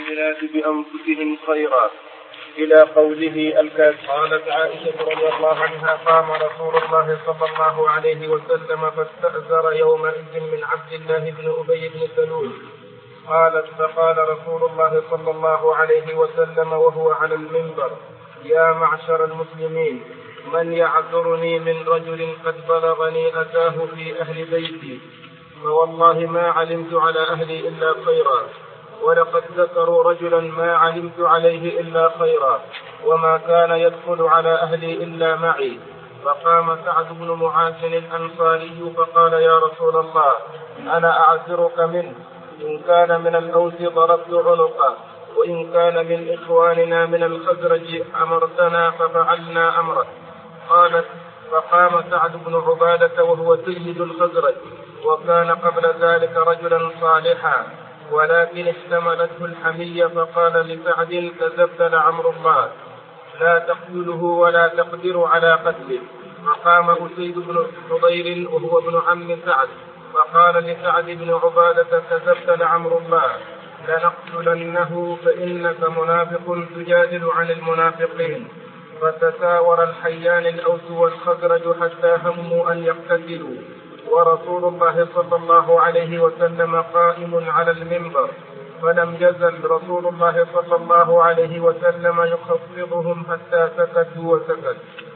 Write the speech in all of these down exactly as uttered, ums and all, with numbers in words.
المؤمنات بأنفسهم خيرا إلى قوله الكافر. قالت عائشة رضي الله عنها: قام رسول الله صلى الله عليه وسلم فاستأذر يومئذ من عبد الله بن أبي بن سلول. قالت: فقال رسول الله صلى الله عليه وسلم وهو على المنبر: يا معشر المسلمين، من يعذرني من رجل قد بلغني أتاه في أهل بيتي، فوالله ما علمت على أهلي إلا خيرا، ولقد ذكروا رجلا ما علمت عليه إلا خيرا، وما كان يدخل على أهلي إلا معي. فقام سعد بن معاذ الأنصاري فقال: يا رسول الله، أنا أعذرك منه، إن كان من الأوس ضربت عنقه، وإن كان من إخواننا من الخزرج أمرتنا ففعلنا أمرك. قالت: فقام سعد بن عبادة وهو سيد الخزرج، وكان قبل ذلك رجلا صالحا، ولكن اشتملته الحمية، فقال لسعد: كذبت لعمر الله، لا تقتله ولا تقدر على قتله. فقام أسيد بن حضير وهو ابن عم سعد، فقال لسعد بن عبادة: كذبت لعمر الله، لنقتلنه فإنك منافق تجادل عن المنافقين. فتساور الحيان الأوس والخزرج حتى هموا أن يقتتلوا، ورسول الله صلى الله عليه وسلم قائم على المنبر، فلم يزل رسول الله صلى الله عليه وسلم يخفضهم حتى سكتوا وسكت.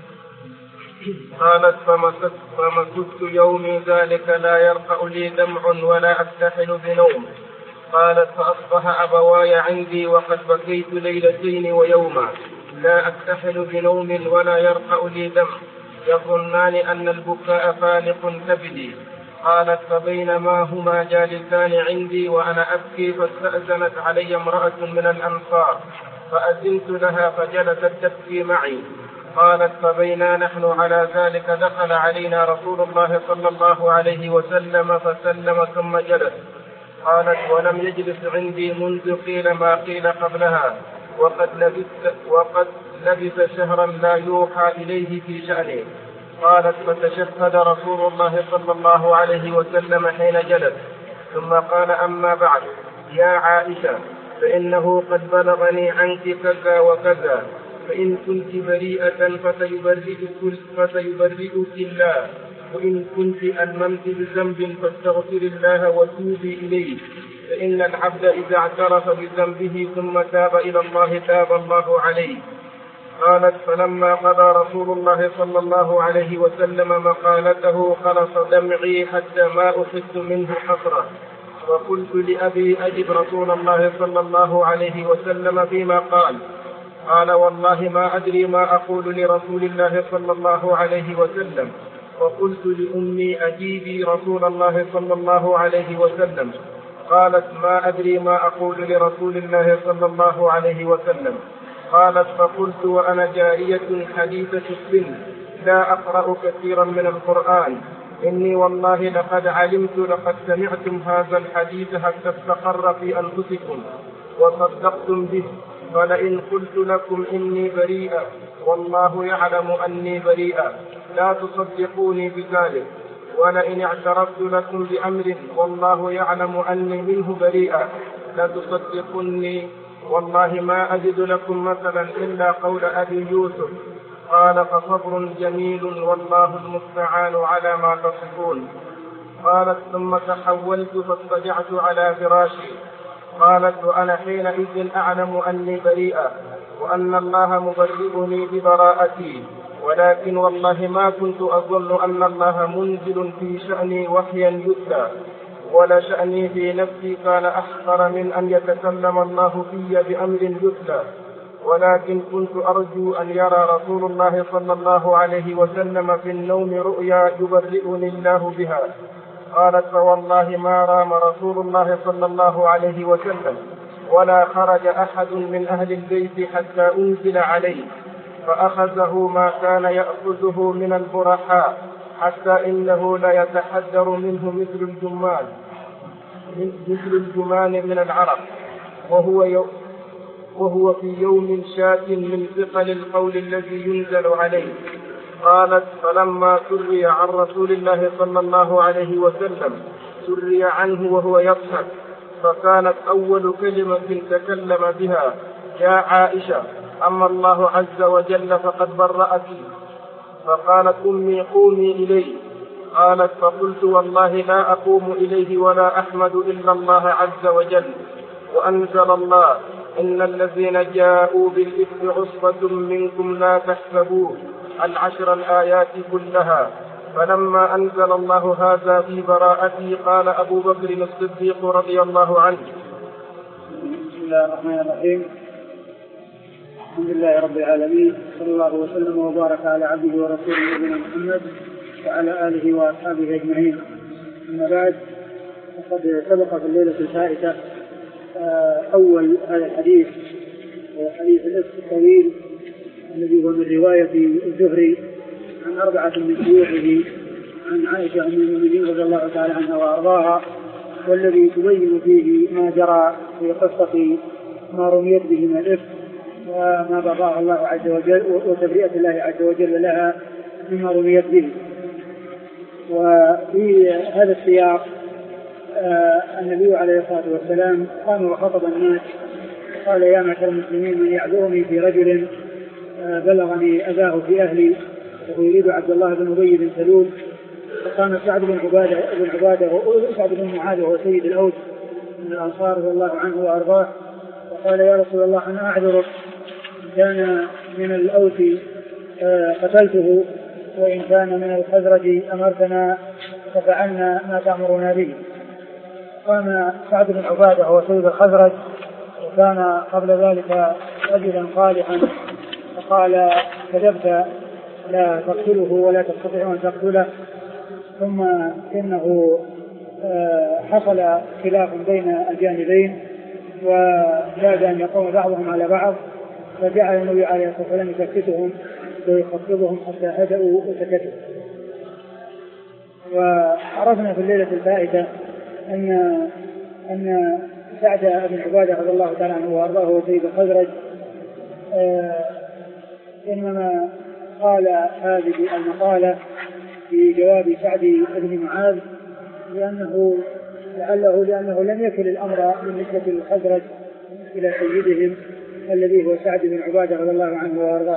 قالت: فمكثت, فمكثت يومي ذلك لا يرقع لي دمع ولا أكتحل بنوم. قالت: فأصبح أبواي عندي وقد بكيت ليلتين ويوما، لا أكتحل بنوم ولا يرقع لي دمع، يظنان أن البكاء فالق كبدي. قالت: فبينما هما جالسان عندي وأنا أبكي، فاستأذنت علي امرأة من الأنصار، فأذنت لها فجلست تبكي معي. قالت: فبينا نحن على ذلك دخل علينا رسول الله صلى الله عليه وسلم فسلم ثم جلس. قالت: ولم يجلس عندي منذ قيل ما قيل قبلها، وقد لبث, وقد لبث شهرا لا يوحى إليه في شأنه. قالت: فتشهد رسول الله صلى الله عليه وسلم حين جلس، ثم قال: أما بعد، يا عائشة، فإنه قد بلغني عنك كذا وكذا، فإن كنت بريئة فسيبرئك, فسيبرئك الله، وإن كنت ألممت بذنب فاستغفر الله وتوبي إليه، فإن العبد إذا اعترف بذنبه ثم تاب إلى الله تاب الله عليه. قالت: فلما قضى رسول الله صلى الله عليه وسلم مقالته خلص دمعي حتى ما أحس منه حسرة، وقلت لأبي: أجب رسول الله صلى الله عليه وسلم فيما قال. قال: والله ما أدري ما أقول لرسول الله صلى الله عليه وسلم. فقلت لأمي: أجيبي رسول الله صلى الله عليه وسلم. قالت: ما أدري ما أقول لرسول الله صلى الله عليه وسلم. قالت: فقلت وأنا جارية حديثة السن لا أقرأ كثيرا من القرآن: إني والله لقد علمت لقد سمعتم هذا الحديث حتى استقر في أنفسكم وصدقتم به، فلئن قلت لكم إني بريئة والله يعلم أني بريئة لا تصدقوني بذلك، ولئن اعترفت لكم بأمر والله يعلم أني منه بريئة لا تصدقوني، والله ما أجد لكم مثلا إلا قول أبي يوسف. قال: فصبر جميل والله المستعان على ما تصفون. قالت: ثم تحولت فاضطجعت على فراشي. قالت: وأنا حينئذ أعلم أني بريئة وأن الله مبرئني ببراءتي، ولكن والله ما كنت أظن أن الله منزل في شأني وحيا يتلى، ولا شأني في نفسي كان أحقر من أن يتكلم الله في بأمر يتلى، ولكن كنت أرجو أن يرى رسول الله صلى الله عليه وسلم في النوم رؤيا يبرئني الله بها. قالت: فوالله ما رام رسول الله صلى الله عليه وسلم ولا خرج أحد من أهل البيت حتى أنزل عليه، فأخذه ما كان يأخذه من البرحاء، حتى إنه لا يتحدر منه مثل الجمان مثل الجمان من العرق، وهو يو وهو في يوم شاك من ثقل القول الذي ينزل عليه. قالت: فلما سري عن رسول الله صلى الله عليه وسلم سري عنه وهو يضحك، فكانت أول كلمة تكلم بها: يا عائشة، أما الله عز وجل فقد برأك. فقالت أمي: قومي إليه. قالت: فقلت: والله لا أقوم إليه ولا أحمد إلا الله عز وجل. وأنزل الله: إن الذين جاءوا بالإفك عصبة منكم لا تحسبوه، العشر الآيات كلها. فلما أنزل الله هذا في براءتي قال أبو بكر الصديق رضي الله عنه: بسم الله الرحمن الرحيم. الحمد لله رب العالمين، صلى الله وسلم وبارك على عبده ورسوله نبينا محمد وعلى آله وأصحابه أجمعين. أما بعد، فقد سبق في الليلة الفائتة أول هذا الحديث، حديث الإفك الطويل الذي هو من رواية الزهري عن أربعة من شيوخه عن عائشة أم المؤمنين رضي الله تعالى عنها وأرضاها، والذي تبين فيه ما جرى في قصة ما رميت به من الإفك وما بقاه الله عز وجل وتبرئة الله عز وجل لها مما رميت به. وفي هذا السياق آه النبي عليه الصلاة والسلام قام وخطب الناس قال: يا معشر المسلمين، من يعذرني في رجل آه بلغني أذاه في أهلي وهو يريد عبد الله بن أبي بن سلول. فقام سعد بن عبادة بن عبادة سعد بن معاذ وهو سيد الأوس من الأنصار رضي الله عنه وأرضاه، وقال: يا رسول الله، أنا أعذرك، كان من الأوس آه قتلته، وإن كان من الخزرج أمرتنا ففعلنا ما تأمرنا به. قام سعد بن عبادة هو سيد الخزرج، وكان قبل ذلك رجلا صالحا، فقال: كذبت، لا تقتله ولا تستطيع أن تقتله. ثم إنه حصل خلاف بين الجانبين وكاد أن يقوم بعضهم على بعض، فجعل النبي عليه الصلاة والسلام يسكتهم ويخفضهم حتى هدأوا وسكتوا. وعرفنا في الليلة الفائتة أن أن سعد بن عبادة رضي الله تعالى عنه وأرضاه وسيد الخزرج آه إنما قال هذه المقالة في جواب سعد بن معاذ لأنه لعله لأنه لم يكن الأمر بالنسبة للخزرج إلى سيدهم الذي هو سعد بن عبادة رضي الله عنه وأرضاه،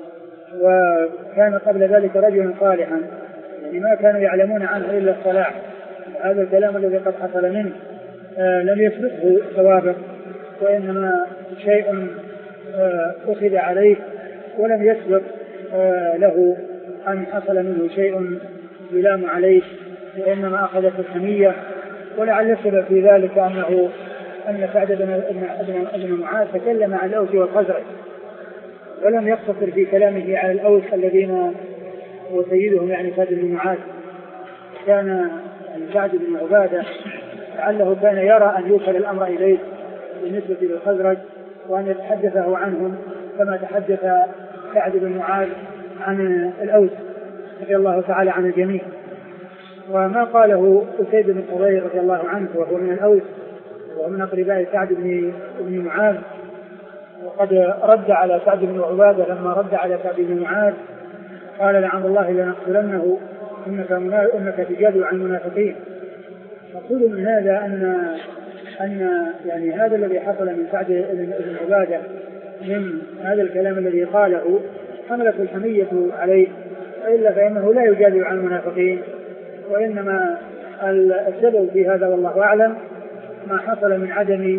وكان قبل ذلك رجلا صالحا، يعني ما كانوا يعلمون عنه إلا الصلاح. هذا الكلام الذي قد حصل منه آه لم يسبقه سوابق، وإنما شيء آه أخذ عليه ولم يسبق آه له أن حصل منه شيء يلام عليه، وإنما أخذت الحمية. ولعل السبب في ذلك أنه أن سعد بن معاذ تكلم عن الأوس والخزرج ولم يقتصر في كلامه على الأوس الذين وسيدهم يعني سعد بن معاذ. كان سعد بن عبادة لعله كان يرى أن يوصل الأمر إليه بالنسبة للخزرج وأن يتحدثه عنهم كما تحدث سعد بن معاذ عن الأوس رضي الله تعالى عن الجميع. وما قاله أسيد بن حضير رضي الله عنه وهو من الأوس وهو من أقرباء سعد بن معاذ، وقد رد على سعد بن عبادة لما رد على سعد بن معاذ قال: لعن الله لنقتلنه إنك إنك تجادل عن المنافقين. مقصود من هذا أن أن يعني هذا الذي حصل من سعد بن عبادة من هذا الكلام الذي قاله حملت الحمية عليه، إلا فإنه لا يجادل عن المنافقين، وإنما السبب في هذا والله أعلم ما حصل من عدم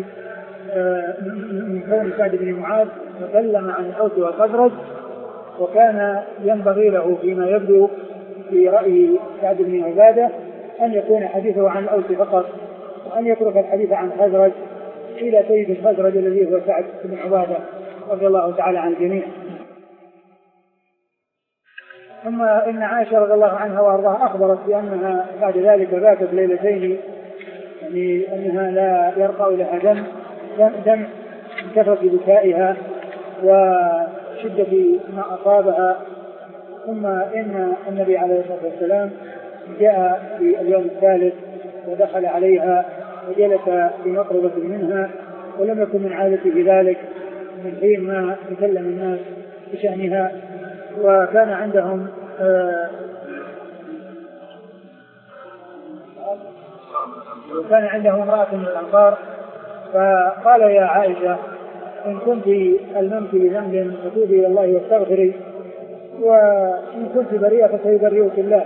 من كون سعد بن معاذ تكلم عن الأوس والخزرج، وكان ينبغي له فيما يبدو في رأي سعد بن عبادة أن يكون حديثه عن الأوس فقط، وأن يترك الحديث عن الخزرج إلى سيد الخزرج الذي هو سعد بن عبادة رضي الله تعالى عن الجميع. ثم إن عائشة رضي الله عنها وأرضاها أخبرت بأنها بعد ذلك باتت ليلتين، يعني أنها لا يرقى لها دم دم من كثرة بكائها وشدة ما أصابها. ثم إن النبي عليه الصلاة والسلام جاء في اليوم الثالث ودخل عليها وجلس بمقربة منها، ولم يكن من عادته ذلك من حين ما تكلم الناس بشأنها. وكان عندهم آه وكان عندهم امرأة من الأنصار فقال يا عائشة إن كنت ألممت بذنب فتوبي إلى الله واستغفري، وإن كنت بريئة فسيبرئك الله.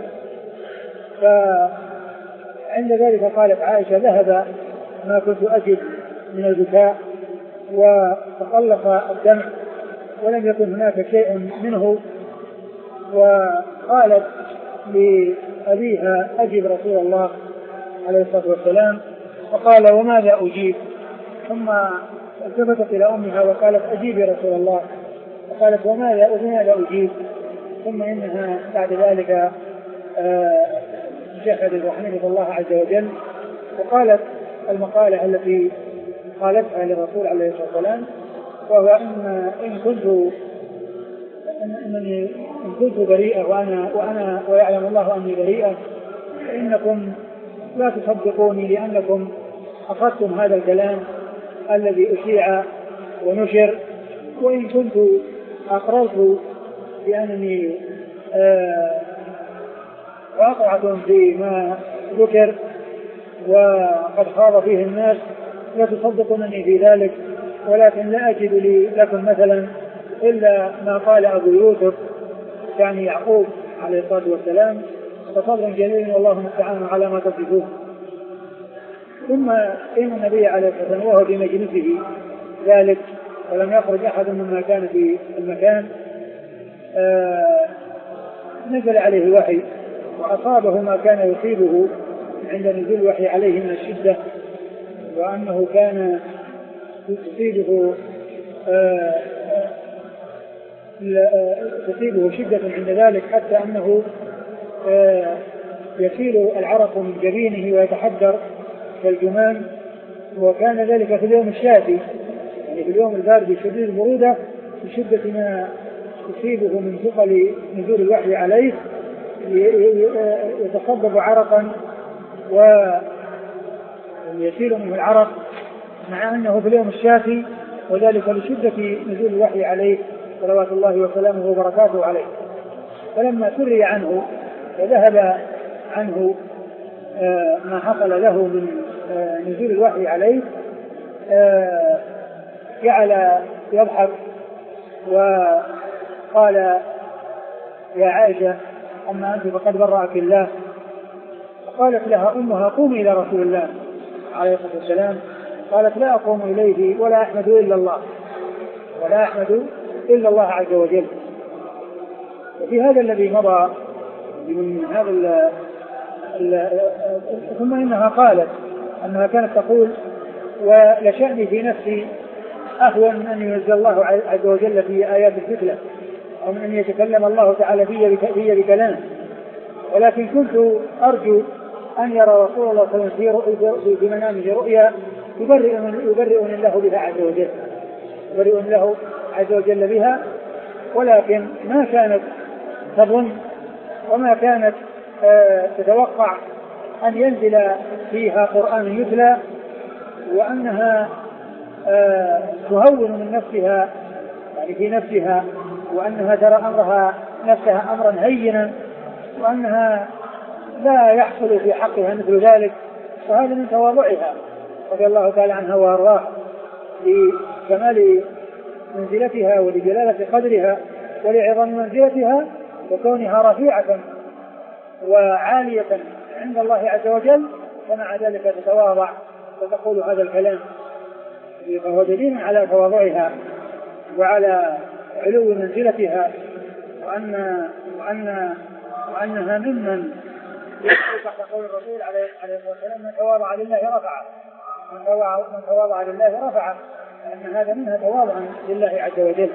فعند ذلك قالت عائشة ذهب ما كنت أجد من البكاء وتقلص الدمع ولم يكن هناك شيء منه. وقالت لأبيها أجب رسول الله عليه الصلاة والسلام، فقال وماذا أجيب؟ ثم التفتت إلى أمها وقالت أجيبي رسول الله، فقالت وماذا وماذا أجيب؟ ثم إنها بعد ذلك جحدت وحمدت الله عز وجل وقالت المقالة التي قالتها للرسول عليه الصلاة والسلام، وهو إن إن كنت إنني إن كنت بريئة وأنا وأنا ويعلم الله أني بريئة فإنكم لا تصدقوني لأنكم أخذتم هذا الكلام الذي أشيع ونشر، وإن كنت أقررت بأنني واقعة فيما ذكر وقد خاض فيه الناس لا تصدقونني في ذلك، ولكن لا أجد لي لكم مثلا إلا ما قال أبو يوسف يعني يعقوب عليه الصلاة والسلام، فصبر جميل والله المستعان على ما تصفون. ثم إن النبي عليه الصلاة والسلام وهو في مجلسه ذلك ولم يخرج أحد مما كان في المكان آه نزل عليه وحي وأصابه ما كان يصيبه عند نزول الوحي عليه من الشدة، وأنه كان تصيبه آه تصيبه شدة عند ذلك حتى أنه آه يسيل العرق من جبينه ويتحدر كالجمان، وكان ذلك في اليوم الشاتي يعني في اليوم البارد شديد البرودة بشدة ما تصيبه من ثقل نزول الوحي عليه، يتصبب عرقا ويسيل منه العرق مع أنه في اليوم الشاتي، وذلك لشدة نزول الوحي عليه صلوات الله وسلامه وبركاته عليه. فلما سري عنه وذهب عنه ما حصل له من نزول الوحي عليه جعل يضحك وقال يا عائشة أما أنت فقد برأك الله. قالت لها أمها قومي إلى رسول الله عليه الصلاة والسلام، قالت لا أقوم إليه ولا أحمد إلا الله ولا أحمد إلا الله عز وجل. وفي هذا الذي مضى من هذا ال ال ثم إنها قالت أنها كانت تقول ولشأني في نفسي أهون من أن ينزل الله عز وجل في آيات الفتلة أو من أن يتكلم الله تعالى في بكلام، ولكن كنت أرجو أن يرى رسول الله صلى الله عليه وسلم في منامه رؤيا يبرئني الله بها عز وجل يبرئني الله عز وجل بها، ولكن ما كانت تظن وما كانت آه تتوقع أن ينزل فيها قرآن يتلى وأنها آه تهون من نفسها يعني في نفسها، وأنها ترى أمرها نفسها أمرا هينا، وأنها لا يحصل في حقها مثل ذلك، وهذا من تواضعها رضي الله تعالى عنها وارضاها لكمال منزلتها ولجلالة قدرها ولعظم منزلتها وكونها رفيعة وعالية عند الله عز وجل، ومع ذلك تتواضع وتقول هذا الكلام، فهو دليل على تواضعها وعلى علو منزلتها، وأن وأن وأنها ممن يدخل تحت قول الرسول عليه الصلاة والسلام من تواضع لله رفعه من تواضع لله رفعه، لأن هذا منها تواضع لله عز وجل.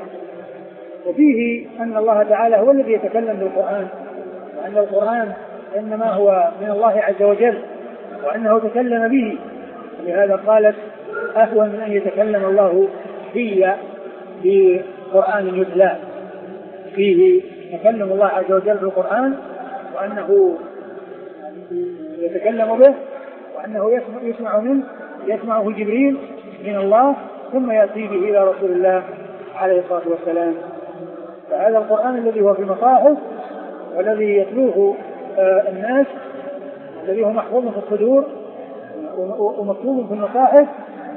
وفيه أن الله تعالى هو الذي يتكلم بالقرآن، وأن القرآن إنما هو من الله عز وجل وأنه تكلم به، ولهذا قالت أهون من أن يتكلم الله في بقرآن يتلى، فيه تكلم الله عز وجل بالقرآن وأنه يتكلم به وأنه يسمع, يسمع منه يسمعه جبريل من الله ثم يأتي به إلى رسول الله عليه الصلاة والسلام. فهذا القرآن الذي هو في المصاحف والذي يتلوه آه الناس الذي هو محفوظ في الصدور ومكتوب في المصاحف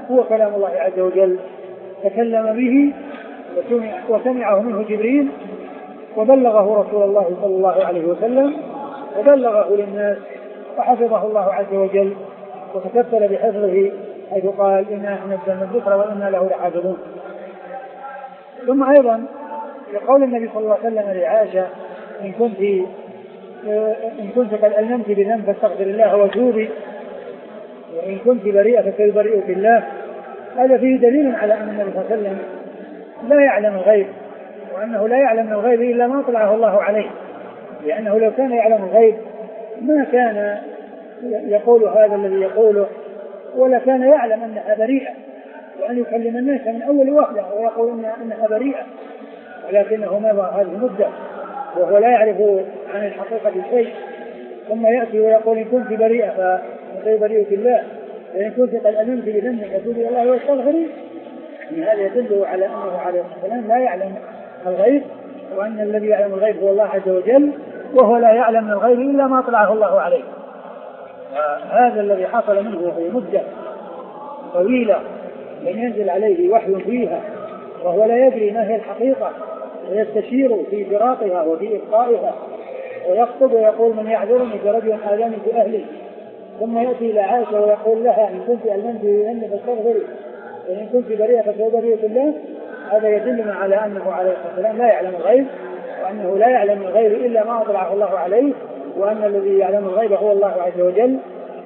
هو كلام الله عز وجل تكلم به وسمعه منه جبريل وبلغه رسول الله صلى الله عليه وسلم وبلغه للناس وحفظه الله عز وجل وتكفل بحفظه حيث قال إنا نحن نزلنا الذكر وإنا له لحافظون. ثم أيضا لقول النبي صلى الله عليه وسلم لعائشة إن كنت إن كنت قد ألممت بذنب فاستغفر الله وتوبي وإن كنت بريئة فكالبريء بالله. هذا فيه دليل على أن النبي صلى الله عليه وسلم لا يعلم الغيب وأنه لا يعلم الغيب إلا ما طلعه الله عليه، لأنه لو كان يعلم الغيب ما كان يقول هذا الذي يقوله ولا كان يعلم أنها بريئة وأن يكلم الناس من أول وهلة ويقول أنها بريئة، ولكنه مضى هذه المدة وهو لا يعرف عن الحقيقة شيء ثم يأتي ويقول إن كنت بريئة فكيف بريئة الله وإن كنت قد ألمت بذنبك فتوبي الله واستغفري. هذا يدل على أنه عليه الصلاة والسلام لا يعلم الغيب وأن الذي يعلم الغيب هو الله عز وجل وهو لا يعلم من الغيب إلا ما طلعه الله عليه. هذا الذي حصل منه في مدة طويلة لم ينزل عليه وحي فيها وهو لا يدري ما هي الحقيقة ويستشير في فراقها وفي إبقائها ويخطب ويقول من يعذرني كرجل آذاني في أهلي، ثم يأتي إلى عائشة ويقول لها إن كنت ألمت بذنب فاستغفري وإن كنت بريئة فكيف بريئة الله. هذا يدلنا على أنه عليه الصلاة والسلام لا يعلم الغيب وأنه لا يعلم الغيب إلا ما أطلعه الله عليه وأن الذي يعلم الغيب هو الله عز وجل.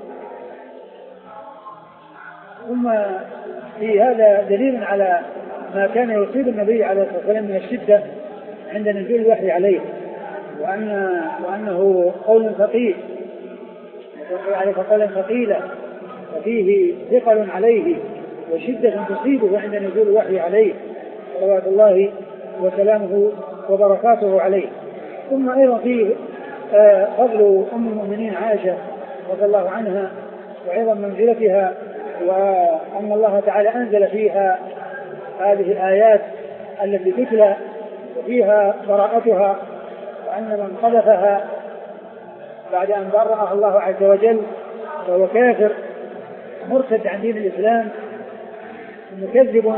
ثم في هذا دليل على ما كان يصيب النبي عليه الصلاة والسلام من الشدة عند نزول الوحي عليه وأن وأنه قول ثقيل عليه قولا ثقيلا وفيه ثقل عليه وشدة تصيبه عند نزول الوحي عليه صلوات الله وسلامه وبركاته عليه. ثم أيضا فيه فضل أم المؤمنين عائشة رضي الله عنها وعظم منزلتها وأن الله تعالى أنزل فيها هذه الآيات التي تتلى وفيها براءتها وأن من قذفها بعد أن برأه الله عز وجل فهو كافر مرتد عن دين الإسلام مكذب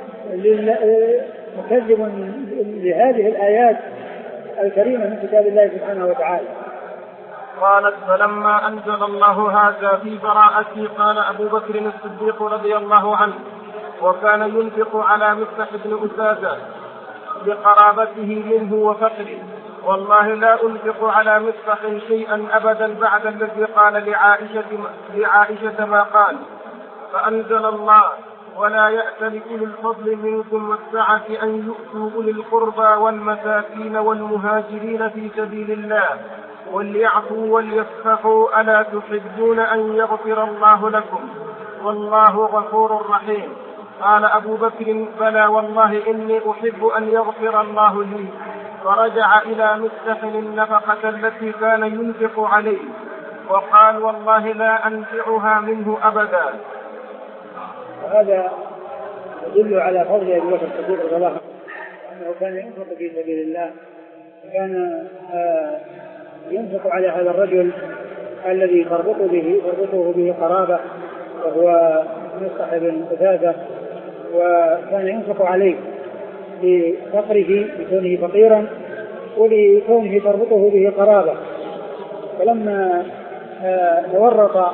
مكذب لهذه الآيات الكريمة من كتاب الله سبحانه وتعالى. قالت فلما أنزل الله هذا في براءتي قال أبو بكر الصديق رضي الله عنه وكان ينفق على مصطح بن أساسة بقرابته منه وفقره والله لا أنفق على مصطح شيئا أبدا بعد الذي قال لعائشة, لعائشة ما قال. فأنزل الله ولا يأت لأولي الفضل منكم والسعة أن يؤتوا أولي القربى والمساكين والمهاجرين في سبيل الله وليعفوا وليصفحوا ألا تحبون أن يغفر الله لكم والله غفور رحيم. قال أبو بكر بلى والله إني أحب أن يغفر الله لي. فرجع إلى مصطح النفقة التي كان ينفق عليه وقال والله لا أنفعها منه أبدا. وهذا يدل على فضل أبي بكر الصديق رضي الله عنه أنه كان ينفق في سبيل الله كان ينفق على هذا الرجل الذي تربطه به تربطه به قرابة وهو مصطح بن أساسة وكان ينفق عليه لفقره لكونه فقيرا ولكونه تربطه به قرابة. فلما تورط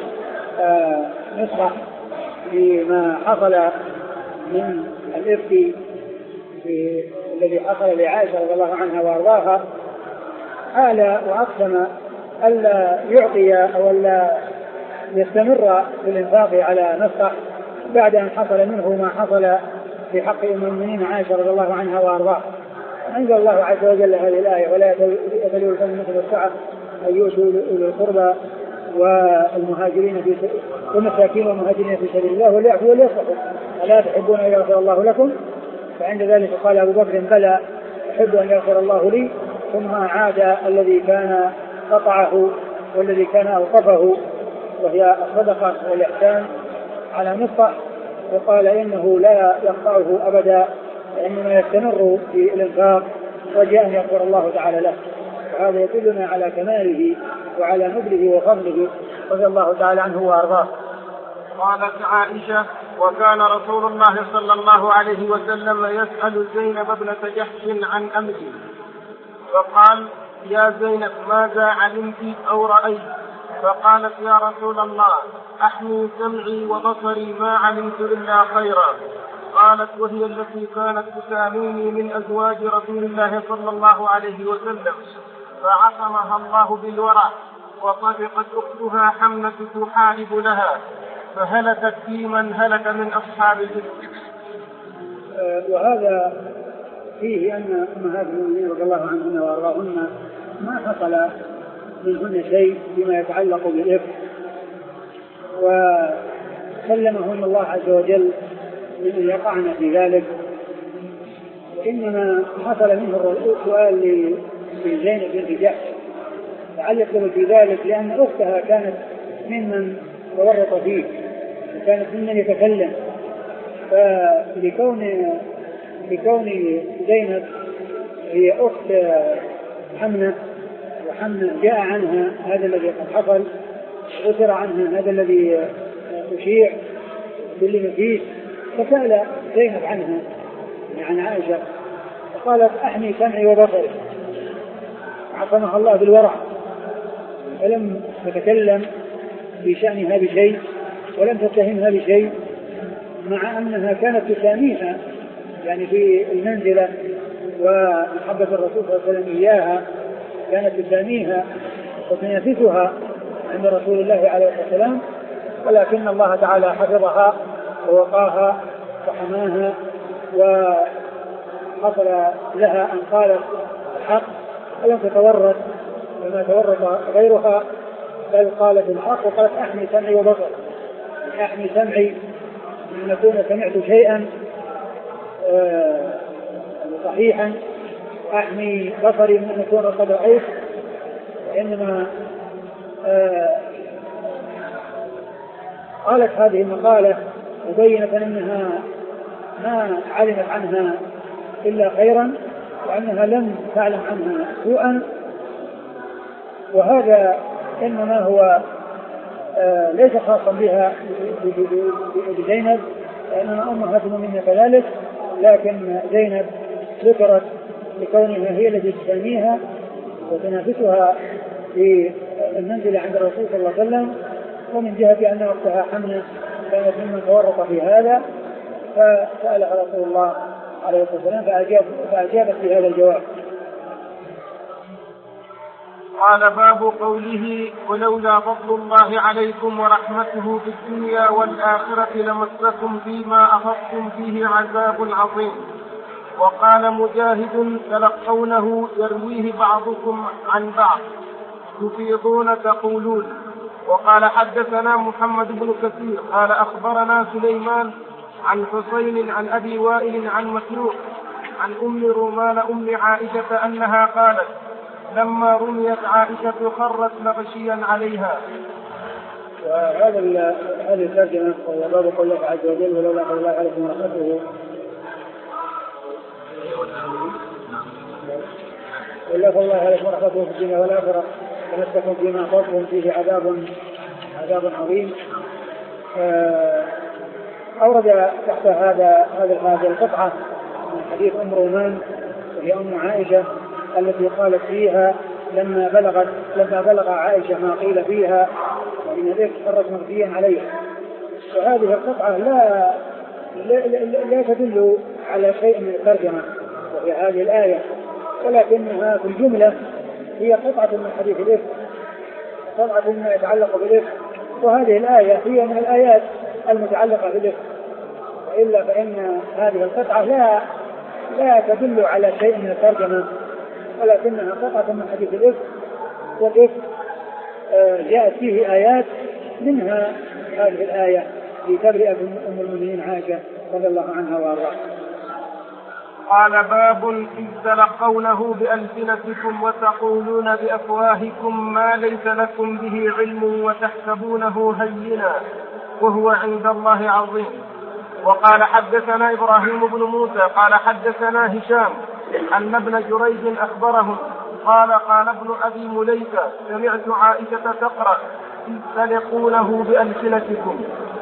مصطح بما حصل من الإفك الذي حصل لعائشة رضي الله عنها وأرضاها حال وأقسم ألا يعطي أو ألا يستمر في الإنفاق على مصطح بعد أن حصل منه ما حصل في حق أم المؤمنين عائشة رضي الله عنها وأرضاها. أنزل الله عز وجل هذه الآية ولا يأتلوا الفضل مثل السعة أن يؤتوا أولي القربى والمهاجرين في والمساكين والمهاجرين في سبيل الله وليعفوا وليصفحوا ألا تحبون أن يغفر الله لكم. فعند ذلك قال أبو بكر بلى أحب أن يغفر الله لي. ثم عاد الذي كان قطعه والذي كان أوقفه وهي الصدقة والإحسان على مصطح وقال إنه لا يقطعه أبدا وإنما يستمر في الإنفاق رجاء أن يغفر الله تعالى له. وهذا يدلنا على كماله وعلى نبله وفضله رضي الله تعالى عنه وأرضاه. قالت عائشة: وكان رسول الله صلى الله عليه وسلم يسأل زينب ابنة جحش عن أمري، فقال: يا زينب ماذا علمت أو رأيت؟ فقالت: يا رسول الله أحمي سمعي وبصري ما علمت إلا خيرا. قالت: وهي التي كانت تساميني من أزواج رسول الله صلى الله عليه وسلم، فعصمها الله بالورع، وطفقت أختها حملة تحارب لها، فهلكت في من هلك من أصحاب الإفك. وهذا فيه أن أمهات المؤمنين رضي الله عنهن وأرضاهن ما حصل منهن شيء بما يتعلق بالإفك، وسلمهن الله عز وجل من أن يقعن في ذلك، إنما حصل منه السؤال لزينب بنت جحش تعلق في ذلك لأن أختها كانت ممن تورط فيه وكانت ممن يتكلم، فلكون لكون زينب هي أخت حمنة، وحمنة جاء عنها هذا الذي قد حصل، غسر عنها هذا الذي أشيع باللي فيه، فسأل زينب عنها عن عائشة فقالت: أحمي سمعي وبصري، عصمها الله بالورع، فلم تتكلم في شأنها بشيء ولم تتهمها بشيء، مع أنها كانت تساميها يعني في المنزلة ومحبة الرسول صلى الله عليه وسلم إياها، كانت تساميها وتنافسها عند رسول الله عليه الصلاة والسلام، ولكن الله تعالى حفظها ووقاها وحماها، وحصل لها أن قالت الحق ولم تتورط وما تورط غيرها، بل قالت الحق وقالت: أحمي سمعي وبصري، أحمي سمعي أن أكون سمعت شيئا آه صحيحا، أحمي بصري من أن أكون قد رأيت، إنما آه قالت هذه المقالة مبينة أنها ما علمت عنها إلا خيرا، وأنها لم تعلم عنها سوءا، وهذا إنما هو آه ليس خاصا بها بزينب، لأننا أمهات المؤمنين كذلك، لكن زينب ذكرت لكونها هي التي تساميها وتنافسها في المنزل عند الرسول صلى الله عليه وسلم، ومن جهة أن أختها حمنة كانت ممن تورط في هذا، فسألها رسول الله عليه الصلاة والسلام فأجاب فأجابت بهذا الجواب. قال: باب قوله: ولولا فضل الله عليكم ورحمته في الدنيا والآخرة لمسكم فيما أخذتم فيه عذاب عظيم. وقال مجاهد: تلقونه يرويه بعضكم عن بعض، تفيضون تقولون. وقال: حدثنا محمد بن كثير قال أخبرنا سليمان عن حسين عن أبي وائل عن مسروق عن أم رومان أم عائشة أنها قالت: لما رميت عائشة خرت مغشيا عليها. وهذا هذه الترجمة باب قول الله عز وجل: ولولا فضل الله عليكم ورحمته ولولا فضل الله عليكم ورحمته في الدنيا والآخرة لمسكم فيما أخذتم فيه عذاب عذاب عظيم. أورد تحت هذا هذا القطعة من حديث أم رومان وهي أم عائشة التي قالت فيها لما بلغت لما بلغ عائشة ما قيل فيها وإن ذلك خرج مغشيا عليها. وهذه القطعة لا لا, لا تدل على شيء من الترجمة وهي هذه الآية، ولكنها في الجملة هي قطعة من حديث الإفك، قطعة ما يتعلق بالإفك، وهذه الآية هي من الآيات المتعلقة بالإفك، وإلا فإن هذه القطعة لا لا تدل على شيء من الترجمة، ولكنها قطعة من حديث الإفك، والإفك جاءت فيه آيات منها هذه الآية في تبرئة أم المؤمنين عائشة رضي الله عنها وأرضاها. قال: باب إذ تلقونه بألسنتكم وتقولون بأفواهكم ما ليس لكم به علم وتحسبونه هينا وهو عند الله عظيم. وقال: حدثنا إبراهيم بن موسى قال حدثنا هشام أن ابن جريج أخبرهم قال: قال ابن أبي مليكة: سمعت عائشة تقرأ إذ تلقونه بألسنتكم.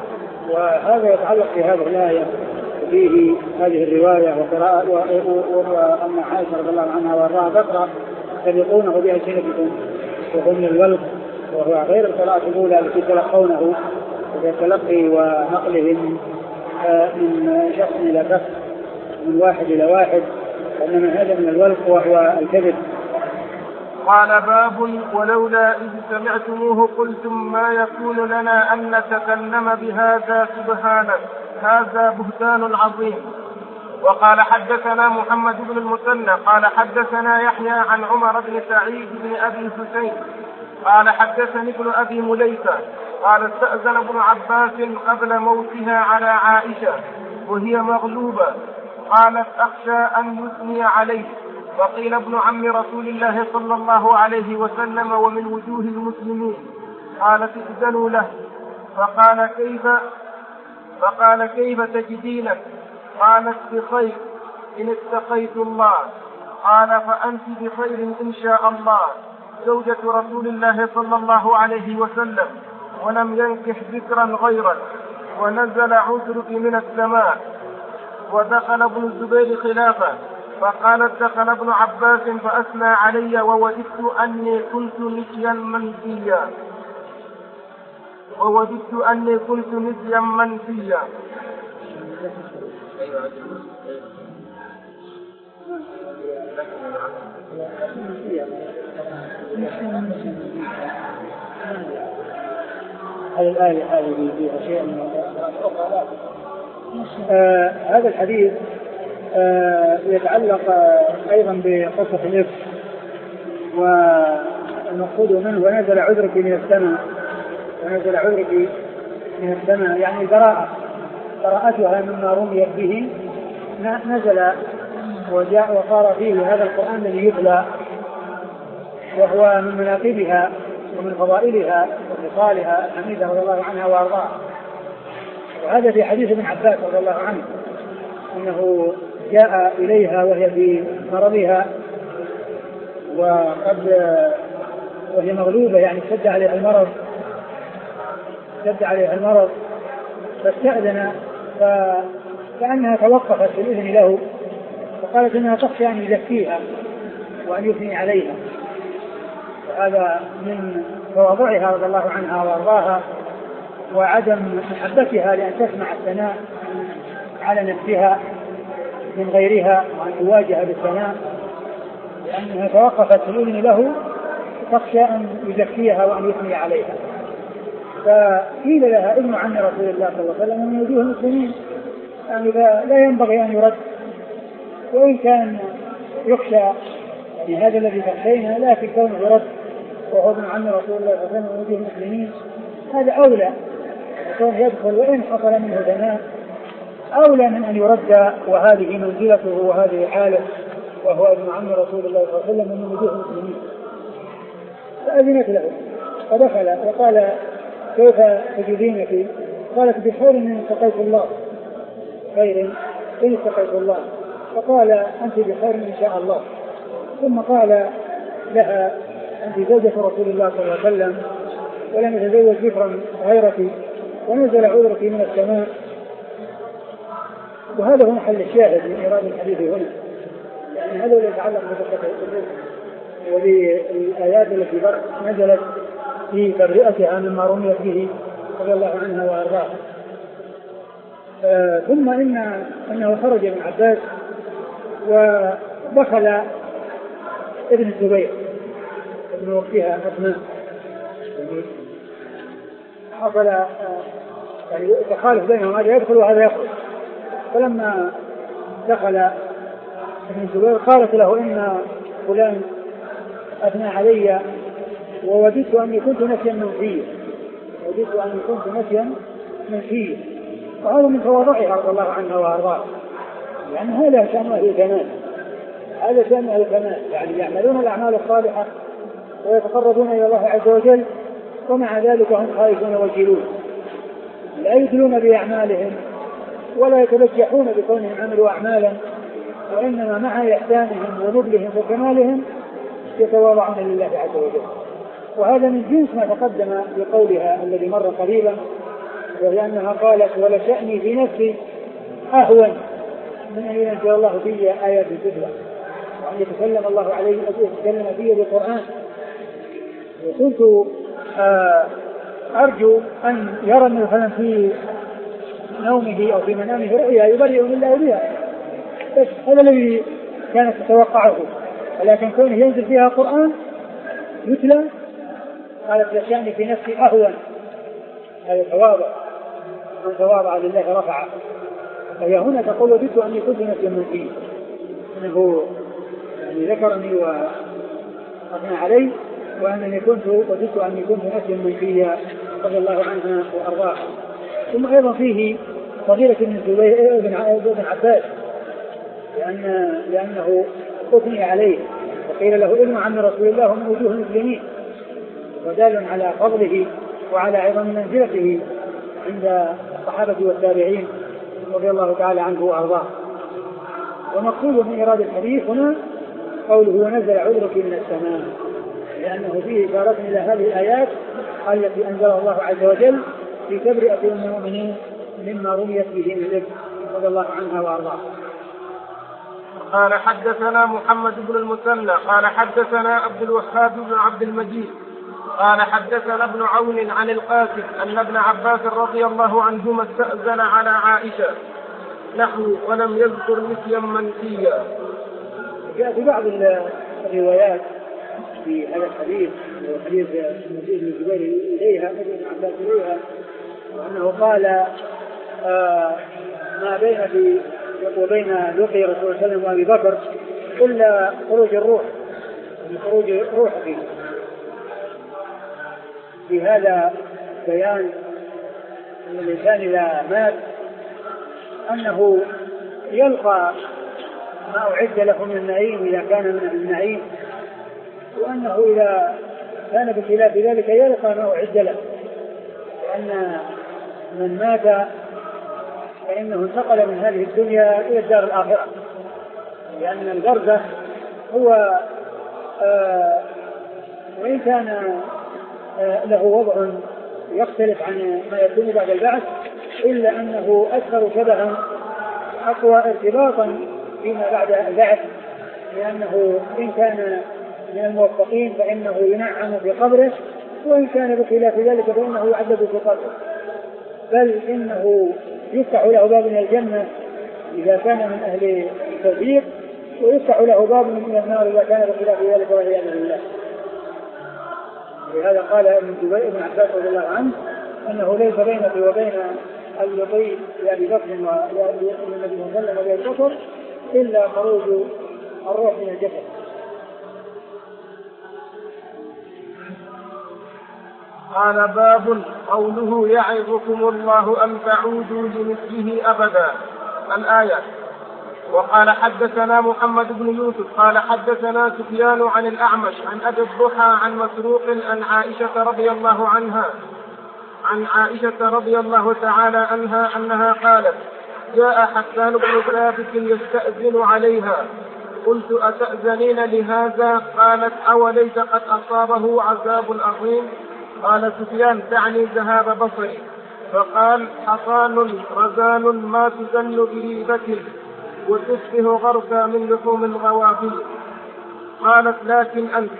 وهذا يتعلق بهذه الآية فيه هذه الرواية وقراءة وأن عائشة رضي الله عنها وارضاها تقرأ تلقونه بألسنتكم وهو من الولد، وهو غير القراءة الأولى التي تلقونه بتلقي ونقله من شخص إلى شخص من واحد إلى واحد، وإنما هذا من الولد وهو الكذب. قال باب ولولا إذ سمعتموه قلتم ما يكون لنا أن نتكلم بهذا سبحانك هذا بهتان عظيم. وقال حدثنا محمد بن المثنى قال حدثنا يحيى عن عمر بن سعيد بن أبي حسين قال حدثني ابن أبي مليكة قال استأذن ابن عباس قبل موتها على عائشة وهي مغلوبة قالت أخشى أن يثني عليه، وقيل ابن عم رسول الله صلى الله عليه وسلم ومن وجوه المسلمين، قالت ائذنوا له، فقال كيف فقال كيف تجدينك؟ قالت بخير إن اتقيت الله. قال فأنت بخير إن شاء الله، زوجة رسول الله صلى الله عليه وسلم ولم ينكح ذكرا غيرك، ونزل عذرك من السماء. ودخل ابن الزبير خلافه فقالت دخل ابن عباس فأثنى علي ووددت أني كنت نسيا منسيا ووددت أني كنت نسيا منسيا. هذه الآية هذه فيها شيء من آه هذا الحديث آه يتعلق آه أيضا بقصة الإفك، والمقصود منه ونزل عذرك من السماء، ونزل عذرك من السماء يعني براءة براءتها مما رميت به نزل وجاء وصار فيه هذا القرآن الذي يتلى، وهو من مناقبها ومن فضائلها وخصالها الحميدة رضي الله عنها وارضاها. وهذا في حديث ابن عباس رضي الله عنه أنه جاء إليها وهي في مرضها وقد وهي مغلوبة يعني اشتد عليها المرض اشتد عليها المرض فاستأذن فكأنها توقفت في الإذن له، وقالت إنها تخشى أن يزكيها وأن يثني عليها، وهذا من تواضعها رضي الله عنها وارضاها وعدم محبتها لأن تسمع الثناء على نفسها من غيرها وأن تواجه بالثناء، لأنها توقفت في الإذن له تخشى أن يزكيها وأن يثني عليها. فقيل لها ابن عم رسول الله صلى الله عليه وسلم من وجوه المسلمين، يعني لا ينبغي أن يرد، وإن كان يخشى يعني هذا الذي تخشينا، لكن كونه يرد وهو ابن عم رسول الله صلى الله عليه وسلم من وجوه المسلمين هذا أولى، وكون يدخل وإن حصل منه ذناء أولى من أن يرد، وهذه منزلته وهذه حاله، وهو ابن عم رسول الله صلى الله عليه وسلم من وجوه المسلمين. فأذنت له فدخل وقال كيف تجدينك؟ قالت بخير إن اتقيت الله، خير إن اتقيت الله. فقال أنت بخير إن شاء الله. ثم قال لها أنت زوجة رسول الله صلى الله عليه وسلم ولم يتزوج ذكرا غيرك، ونزل عذرك من السماء. وهذا هو محل الشاهد من إيراد الحديث هنا، يعني هذا يتعلق بقصة الإفك وبالآيات التي نزلت في تبرئتها مما رميت به رضي الله عنها وارضاها. آه ثم إن أنه خرج ابن عباس ودخل ابن الزبير ابن وقتها أثناء حصل آه يعني تخالف بينهم، هذا يدخل وهذا يخرج. فلما دخل ابن الزبير قالت له إن فلان أثنى علي ووددت أني كنت نسيا منسيا، وددت أني كنت نسيا منسيا. وهذا من تواضعها رضي الله عنها وارضاها، يعني هذا شأن أهل الكمال، هذا شأن أهل الكمال، يعني يعملون الأعمال الصالحة ويتقربون إلى الله عز وجل، ومع ذلك هم خائفون وجلون، لا يدلون بأعمالهم ولا يتبجحون بكونهم عملوا أعمالا، وإنما مع إحسانهم ونبلهم وكمالهم يتواضعون لله عز وجل. وهذا من جنس ما تقدم بقولها الذي مر قريبا وهي أنها قالت ولشأني في نفسي أهون من أن ينزل الله في آيات تتلى وأن يتكلم الله عليه يتكلم فيه بالقرآن. وكنت أرجو أن يرى مثلا في نومه أو في منامه رؤيا يبرئ من الله بها، بس هذا الذي كانت تتوقعه، ولكن كونه ينزل فيها قرآن يتلى قالت لشأني في نفسي أهون. هذا تواضع، من تواضع لله رفعه. فهي هنا تقول وددت أني كنت نفسا منسيا، أنه يعني ذكرني وأثنى علي وأنني كنت وددت أني كنت نفسا منسيا رضي الله عنها وأرضاها. ثم أيضا فيه فضيلة ابن عباس لأن لأنه أثني عليه وقيل له علم عن رسول الله من وجوه المسلمين، ودال على فضله وعلى عظم منزلته عند الصحابة والتابعين رضي الله تعالى عنه وأرضاه. ومقصود من إرادة الحديث هنا قوله ونزل عذرك من السماء، لأنه فيه إشارة إلى هذه الآيات التي أنزلها الله عز وجل في تبرئة المؤمنين مما رميت به من الإثم رضي الله عنها وأرضاها. قال حدثنا محمد بن المثنى قال حدثنا عبد الوهاب بن عبد المجيد قال حدثنا ابن عون عن القاسم أن ابن عباس رضي الله عنهما استأذن على عائشة نحو ولم يذكر مثلا منسيا. جاء في بعض الروايات في هذا الحديث حديث المسيح بن جبير إليها ابن عباس إليها وأنه قال آه ما بين في وبين لقي رسول الله صلى الله عليه وسلم وأبي بكر إلا خروج الروح خروج روحه. في هذا بيان أن الإنسان إذا مات أنه يلقى ما أعد له من النعيم إذا كان من النعيم، وأنه إذا كان بخلاف ذلك يلقى ما أعد له، لأن من مات فإنه انتقل من هذه الدنيا إلى الدار الآخرة، لأن البرزخ هو آه وإن كان آه له وضع يختلف عن ما يكون بعد البعث إلا أنه أكثر شبها أقوى ارتباطا فيما بعد البعث، لأنه إن كان من الموفقين فإنه ينعم في قبره، وإن كان بخلاف ذلك فإنه يعذب في قبره، بل إنه يفتح له باب من الجنة إذا كان من أهل التوفيق، ويفتح له باب من النار إذا كان بخلاف ذلك والعياذ بالله. لهذا قال ابن جبير ابن عباس رضي الله عنه أنه ليس بينك وبين اللقي لأبي بكر والنبي صلى الله عليه وسلم إلا خروج الروح من الجسد. قال باب قوله يعظكم الله أن تعودوا لمثله أبدا الآية. وقال حدثنا محمد بن يوسف قال حدثنا سفيان عن الأعمش عن أبي الضحى عن مسروق عن عائشة رضي الله عنها عن عائشة رضي الله تعالى عنها أنها قالت جاء حسان بن ثابت يستأذن عليها قلت أتأذنين لهذا؟ قالت أوليس قد أصابه عذاب عظيم؟ قال سفيان تعني ذهاب بصري. فقال حصان رزان ما تزن بريبة وتشبه غرفا من لحوم الغوافل. قالت لكن أنت.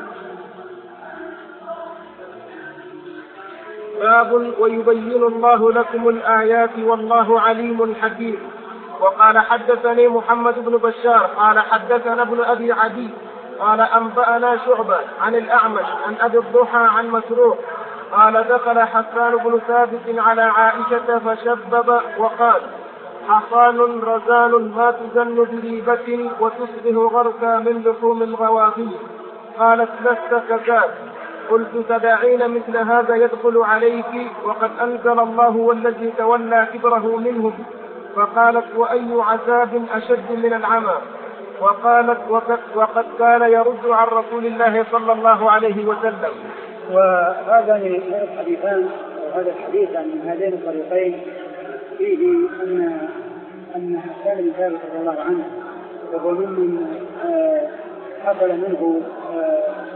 باب ويبين الله لكم الآيات والله عليم حكيم. وقال حدثني محمد بن بشار قال حدثنا ابن أبي عدي قال أنبأنا شعبة عن الأعمش عن أبي الضحى عن مسروق قال دخل حسان بن ثابت على عائشة فشبب وقال حصان رزان ما تزن بريبة وتصبح غرفا من لحوم الغوافل. قالت لست كذاب. قلت تدعين مثل هذا يدخل عليك وقد أنزل الله والذي تولى كبره منهم. فقالت وأي عذاب أشد من العمى. وقالت وقد, وقد كان يرد عن رسول الله صلى الله عليه وسلم. وهذان الحديثان وهذا الحديث عن هذين الطريقين فيه أن أن حسان بن ثابت رضي الله عنه وهو ممن حصل منه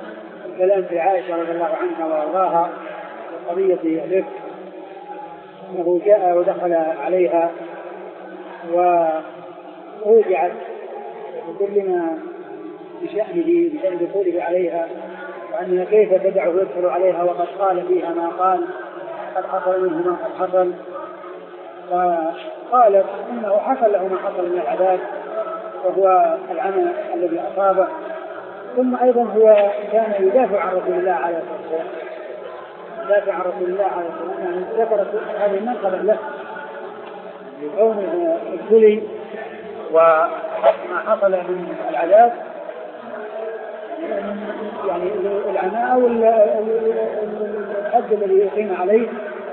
الكلام في عائشة رضي الله عنها وأرضاها وقضية الإفك، أنه جاء ودخل عليها وأوجعت بكل ما بشأنه بشأن دخوله عليها، وأنها كيف تدعه يدخل عليها وقد قال فيها ما قال، قد حصل منه ما قد حصل. فقالت إنه حصل له ما حصل من العذاب وهو العمى الذي أصابه. ثم أيضا هو كان يدافع عن رسول الله عليه الصلاة والسلام، يدافع عن رسول الله عليه الصلاة والسلام، يعني ذكرت هذه المنقبة له بكونه ابتلي وما حصل من العذاب يعني العناء والحد الذي يقيم عليه،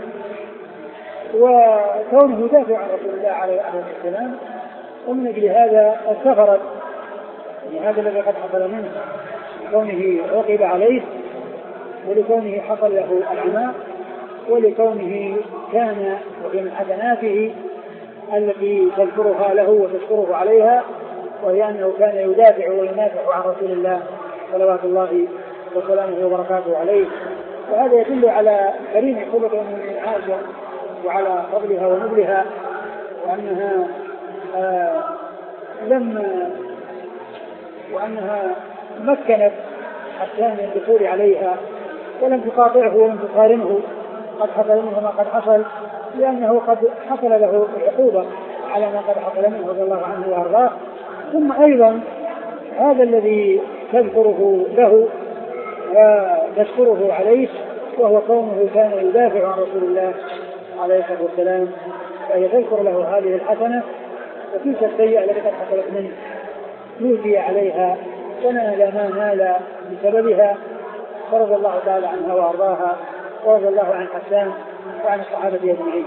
وكونه يدافع عن رسول الله عليه الصلاة والسلام. ومن أجل هذا استغرب يعني هذا الذي قد حصل منه لكونه عوقب عليه، ولكونه حصل له العناء، ولكونه كان ومن حسناته التي تذكرها له وتذكره عليها، وهي أنه كان يدافع وينافع عن رسول الله صلوات الله وسلامه وبركاته عليه. وهذا يدل على كريم عقوبة من عائشة وعلى فضلها ونبلها، وأنها آه لم وأنها مكنت حسان من الدخول عليها ولم تقاطعه ولم تقارنه قد حصل منه ما قد حصل، لأنه قد حصل له العقوبة على ما قد حصل منه رضي الله عنه وأرضاه. ثم أيضا هذا الذي تذكره له وتشكره عليه وهو كونه كان يدافع عن رسول الله عليه الصلاة والسلام، فهي تذكر له هذه الحسنة، وتلك السيئة التي قد حصلت منه يؤذي عليها ونال ما نال بسببها، فرضي الله تعالى عنها وأرضاها، ورضي الله عن حسان وعن الصحابة أجمعين.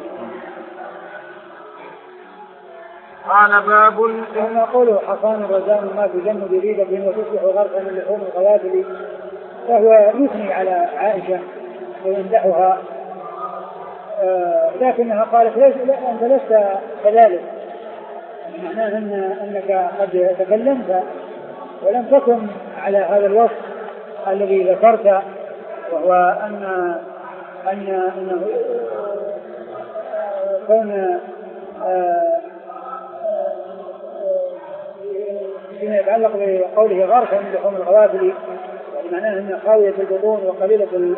قال باب أما قوله حصان رزان ما تجن بريدة وتصبح غرقا من لحوم القوافل، فهو يثني على عائشة ويمدحها، آه لكنها قالت ليس أنت لست كذلك، معناه أن أنك قد تكلمت ولم تكن على هذا الوصف الذي ذكرت، وهو أن أن أنه كون فيما يتعلق بقوله غرقا من لحوم الغوافل، يعني معناه أن خاوية البطون وقليلة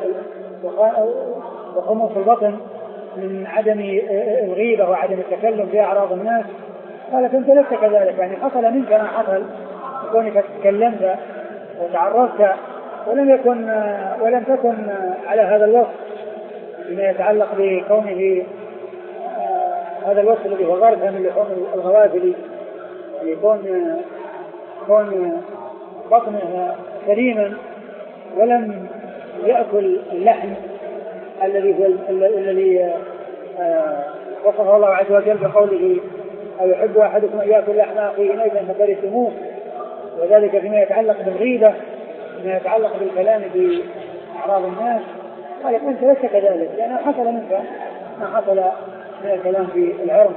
وخمص البطن من عدم الغيبة وعدم التكلم في أعراض الناس. قالت أنت لست كذلك، يعني حصل منك ما حصل كونك تكلمت وتعرضت ولم يكن ولم تكن على هذا الوصف فيما يتعلق بكونه هذا الوصف الذي هو غرقا من لحوم الغوافل، يكون كون بطنها سليما ولم يأكل اللحم الذي هو الذي وصفه الله عز وجل بقوله أو يحب أحدكم أن يأكل لحم أخيه ميتا فكرهتموه، وذلك فيما يتعلق بالغيبة، فيما يتعلق بالكلام بأعراض الناس. قال أنت لست كذلك، لأنه حصل منك ما حصل من الكلام في العرض.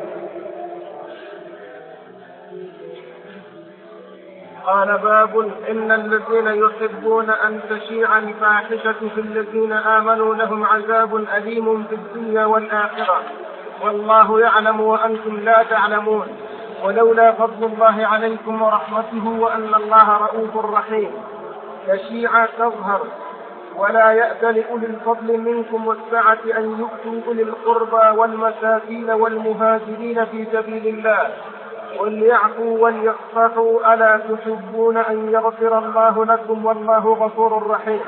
قال باب إن الذين يحبون أن تشيع الفاحشة في الذين آمنوا لهم عذاب أليم في الدنيا والآخرة والله يعلم وأنتم لا تعلمون، ولولا فضل الله عليكم ورحمته وأن الله رؤوف رحيم. تشيع تظهر ولا يأت لأولي الفضل منكم والسعة أن يؤتوا أولي القربى والمساكين والمهاجرين في سبيل الله وليعفوا وليصفحوا ألا تحبون أن يغفر الله لكم والله غفور رحيم.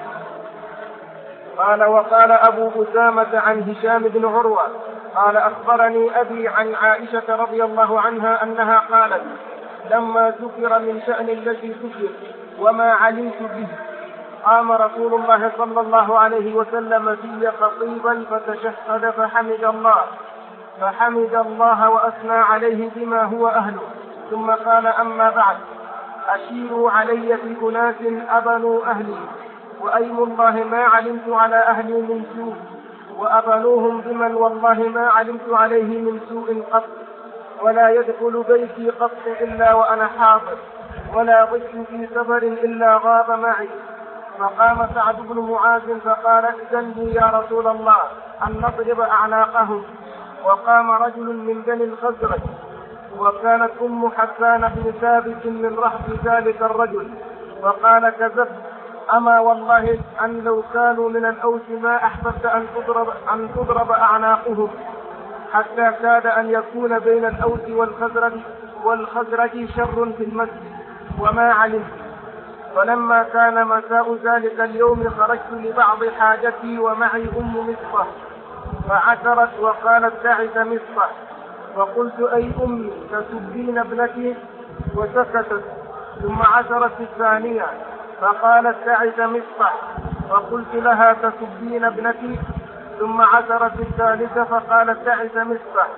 قال وقال أبو أسامة عن هشام بن عروة قال أخبرني أبي عن عائشة رضي الله عنها أنها قالت لما ذكر من شأن الذي ذكر وما علمت به قام رسول الله صلى الله عليه وسلم في خطيبا فتشهد فحمد الله فحمد الله وأثنى عليه بما هو أهله، ثم قال أما بعد أشيروا علي في أناس أبنوا أهلي وأيم الله ما علمت على أهلي من سوء وأبنوهم بمن والله ما علمت عليه من سوء قط، ولا يدخل بيتي قط إلا وأنا حاضر، ولا ضيف في سفر إلا غاب معي، فقام سعد بن معاذ فقال ائذن لي يا رسول الله أن نضرب أعناقهم. وقام رجل من بني الخزرج وكانت أم حسان بن ثابت من رحب ذلك الرجل فقال كذبت، أما والله أن لو كانوا من الأوس ما أحببت أن تضرب, أن تضرب أعناقهم، حتى كاد أن يكون بين الأوس والخزرج, والخزرج شر في المسجد وما علمت. فلما كان مساء ذلك اليوم خرجت لبعض حاجتي ومعي أم مصطح فعثرت وقالت تعس مصطح، فقلت أي أمي تسبين ابنتي؟ وسكتت. ثم عثرت الثانية فقالت تعس مصطح، فقلت لها تسبين ابنتي؟ ثم عثرت الثالثة فقالت تعس مصطح،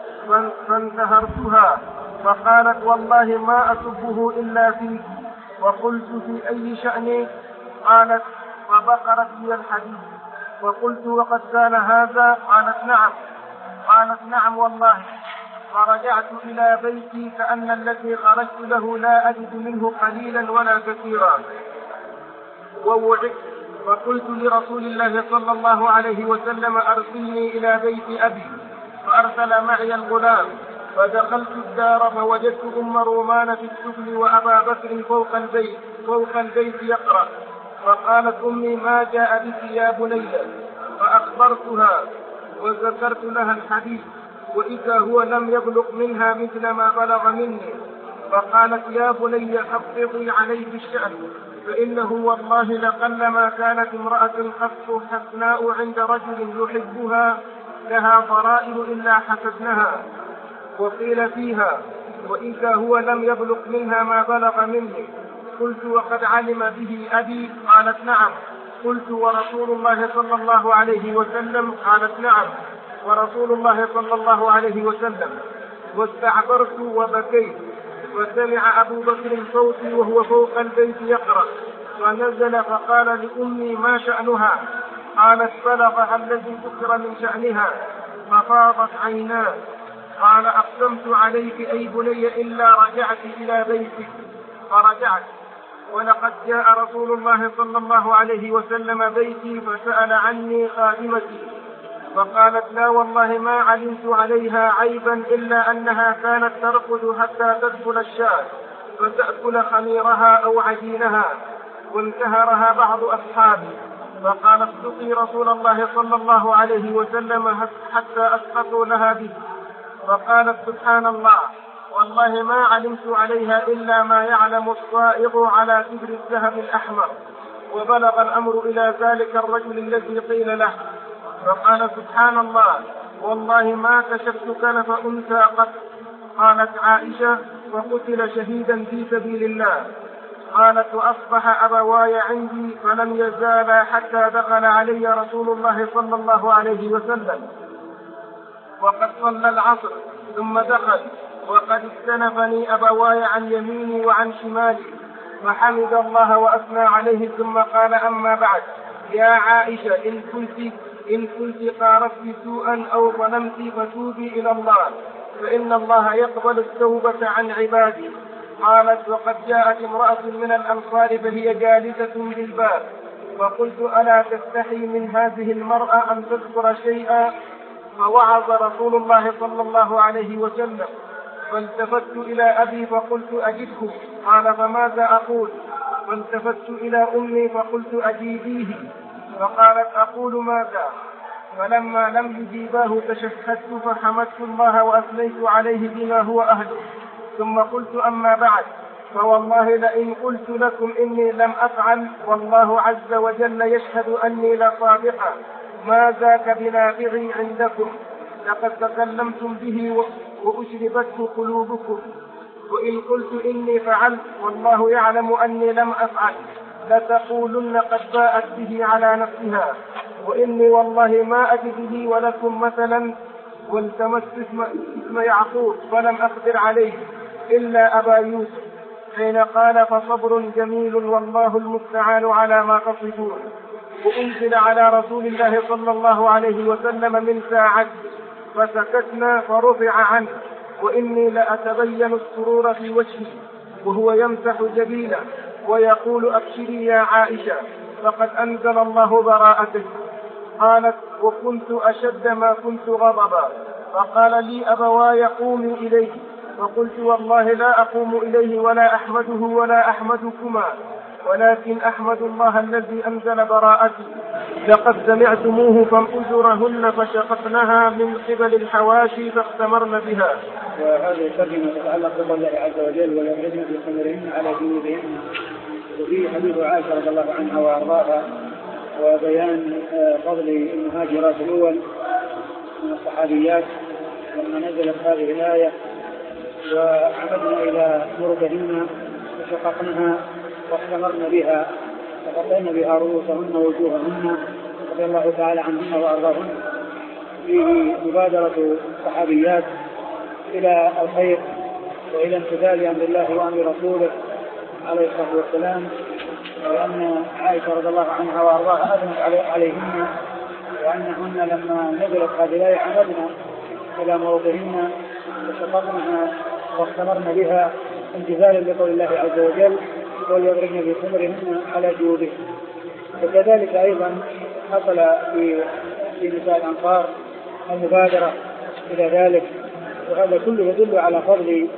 فانتهرتها فقالت والله ما أسبه إلا فيك. وقلت في أي شأن؟ قالت فبقرت لي الحديث. وقلت وقد كان هذا؟ قالت نعم. قالت نعم والله. فرجعت إلى بيتي كأن الذي خرجت له لا أجد منه قليلا ولا كثيرا، ووعدت فقلت لرسول الله صلى الله عليه وسلم أرسلني إلى بيت أبي، فأرسل معي الغلام، فدخلت الدار فوجدت أم رومان في السفل وأبا بكر فوق البيت فوق البيت يقرأ. فقالت أمي ما جاء بك يا بني؟ فأخبرتها وذكرت لها الحديث، وإذا هو لم يبلغ منها مثل ما بلغ مني. فقالت يا بني حفظي عليه الشأن، فإنه والله لقلما كانت امرأة قط حسناء عند رجل يحبها لها ضرائر إلا حسدنها. وقيل فيها وإذا هو لم يبلغ منها ما بلغ مني. قلت وقد علم به أبي؟ قالت نعم. قلت ورسول الله صلى الله عليه وسلم؟ قالت نعم ورسول الله صلى الله عليه وسلم. واستعبرت وبكيت، وسمع أبو بكر صوتي وهو فوق البيت يقرأ، فنزل فقال لأمي ما شأنها؟ قالت بلغها الذي ذكر من شأنها، ففاضت عيناه. قال أقسمت عليك أي بني إلا رجعت إلى بيتك. فرجعت، ولقد جاء رسول الله صلى الله عليه وسلم بيتي فسأل عني خادمتي، فقالت لا والله ما علمت عليها عيبا إلا أنها كانت ترقد حتى تدخل الشاة فتأكل خميرها أو عجينها، وانتهرها بعض أصحابي. فقال اسقي رسول الله صلى الله عليه وسلم حتى أسقطوا لها به. فقالت سبحان الله والله ما علمت عليها إلا ما يعلم الصائغ على كبر الذهب الأحمر. وبلغ الأمر إلى ذلك الرجل الذي قيل له، فقال سبحان الله والله ما كشفت كنف أنثى قط. قالت عائشة وقتل شهيدا في سبيل الله. قالت وأصبح أبواي عندي فلم يزالا حتى دخل علي رسول الله صلى الله عليه وسلم وقد صلى العصر ثم دخل، وقد استنفني أبواي عن يميني وعن شمالي، فحمد الله وأثنى عليه ثم قال أما بعد يا عائشة إن كنت إن كنت قارفت سوءا أو ظلمت فتوبي إلى الله، فإن الله يقبل التوبة عن عباده. قالت وقد جاءت امرأة من الأنصار فهي جالسة بالباب، فقلت ألا تستحي من هذه المرأة أن تذكر شيئا؟ فوعظ رسول الله صلى الله عليه وسلم. فالتفت إلى أبي فقلت أجده. قال فماذا أقول؟ فالتفت إلى أمي فقلت أجيبيه. فقالت أقول ماذا؟ فلما لم يجيباه تشهدت فحمدت الله وأثنيت عليه بما هو أهله، ثم قلت أما بعد فوالله لئن قلت لكم إني لم أفعل والله عز وجل يشهد أني لصادقة ما ذاك بنابغي عندكم، لقد تكلمتم به وأشربته قلوبكم. وإن قلت إني فعلت والله يعلم أني لم أفعل لتقولن قد باءت به على نفسها، وإني والله ما أجد لي ولكم مثلا. والتمست اسم يعقوب فلم أقدر عليه إلا أبا يوسف، حين قال فصبر جميل والله المستعان على ما تصفون. وأنزل على رسول الله صلى الله عليه وسلم من ساعته فسكتنا فرفع عنه، وإني لأتبين السرور في وجهه وهو يمسح جبينه ويقول أبشري يا عائشة فقد أنزل الله براءتك. قالت: وكنت أشد ما كنت غضبا. فقال لي أبواي: قومي إليه. فقلت: والله لا أقوم إليه ولا أحمده ولا أحمدكما، ولكن أحمد الله الذي أنزل براءتي. لقد سمعتموه فانظرهن فشققنها من قبل الحواشي فاختمرن بها. وهذه الترجمة تتعلق بقول الله عز وجل: ويضربن بخمرهن على جيوبهن. وفي حديث عائشة رضي الله عنها وأرضاها وبيان فضل المهاجرات الأول من الصحابيات لما نزلت هذه الآية: وعمدنا إلى مرضهن وشققنها واختمرن بها وقطعن بها رؤوسهن ووجوههن رضي الله تعالى عنهن وأرضاهن. فيه مبادرة الصحابيات إلى الخير وإلى امتثال أمر الله وأمر رسوله عليه الصلاة والسلام، وأن عائشة رضي الله عنها وأرضاها أثنت عليهن وأنهن لما نزلت هذه الآية عمدنا إلى موضعهن وشققنها واختمرن بها امتثالا لقول الله عز وجل: وليضربن بخمرهن على جيوبهن. وكذلك أيضا حصل في في نساء الأنصار المبادرة إلى ذلك، وهذا كله يدل على فضل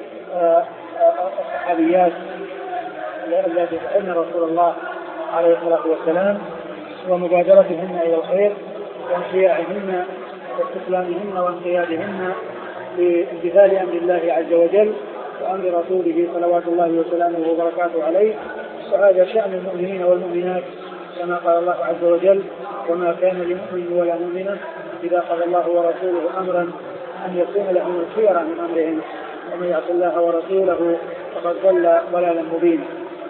الصحابيات التي تحن رسول الله عليه الصلاة والسلام ومبادرتهن إلى الخير وانشياعهن واستسلامهن وانقيادهن بامتثال أمر الله عز وجل وأمر رسوله صلوات الله وسلامه وبركاته عليه. وهذا شأن المؤمنين والمؤمنات كما قال الله عز وجل: وما كان لمؤمن ولا مؤمنة إذا قضى الله ورسوله أمرا أن يكون لهم الخيرة من أمرهم ومن يعص الله ورسوله فقد ضل ضلالا مبينا.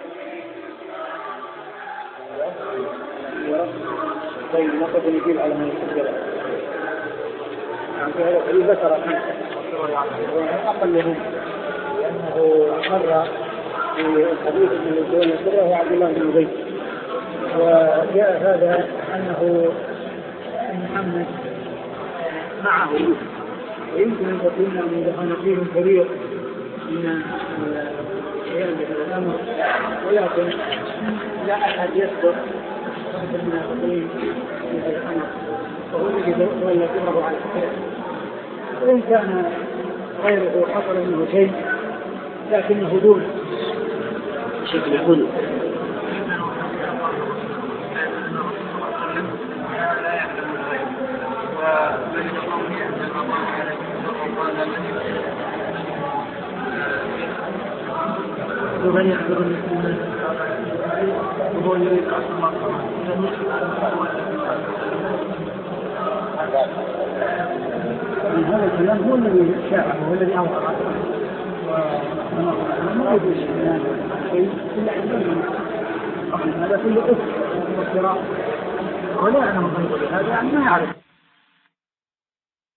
طيب نقص نجيب على من يستقبل في هذا الحديث ذكر أقلهم لأنه مر في الحديث من الدول السرة هو عبد الله بن زيد، وجاء هذا أنه محمد معه ويمكن أن تكون من نصيب كبير من القيام بهذا الأمر، ولكن لا أحد يصدق من المنافقين في هذا الأمر وهو الذي تولى كبره على الخير. وإن كان غيره حصل منه شيء لكنه دون بشكل حلو. ومن يحضر المسلمين وهو يريد أصلا من هذا الكلام هو الذي شاعه هو الذي أوقع وما يدري شيء إلا هذا كله أسر وافتراء ولا أنا مضيب لهذا يعني ما يعرف